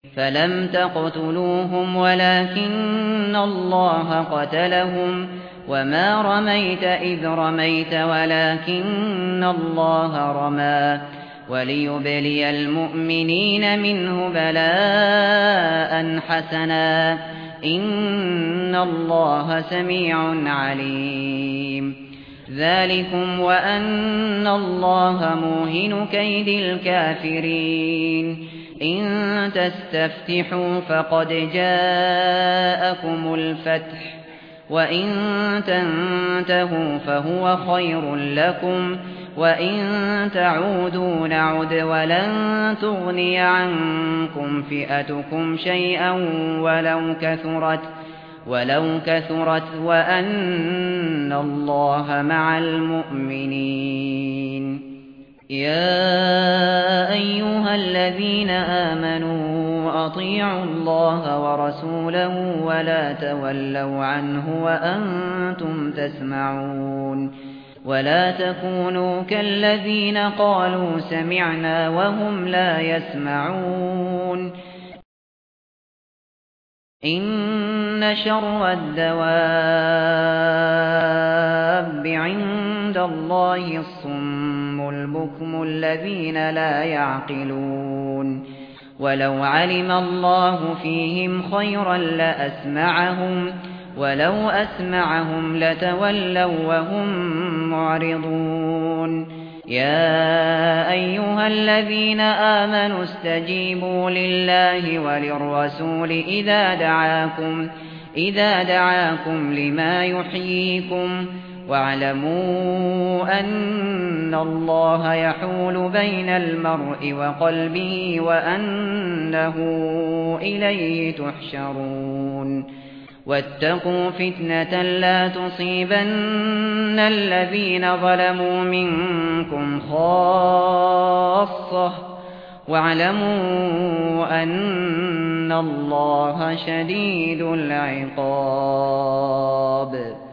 فلم تقتلوهم ولكن الله قتلهم وما رميت إذ رميت ولكن الله رمى وليبلي المؤمنين منه بلاء حسنا إن الله سميع عليم ذلكم وأن الله موهن كيد الكافرين إن تستفتحوا فقد جاءكم الفتح وإن تنتهوا فهو خير لكم وإن تعودوا نعد ولن تغني عنكم فئتكم شيئا ولو كثرت وأن الله مع المؤمنين يا أيها الذين آمنوا أطيعوا الله ورسوله ولا تولوا عنه وأنتم تسمعون ولا تكونوا كالذين قالوا سمعنا وهم لا يسمعون إن شر الدواب عند الله الصم البكم الذين لا يعقلون ولو علم الله فيهم خيرا لأسمعهم ولو أسمعهم لتولوا وهم معرضون يا أيها الذين آمنوا استجيبوا لله وللرسول إذا دعاكم لما يحييكم واعلموا أن الله يحول بين المرء وقلبه وأنه إليه تحشرون واتقوا فتنة لا تصيبن الذين ظلموا منكم خاصة واعلموا أن الله شديد العقاب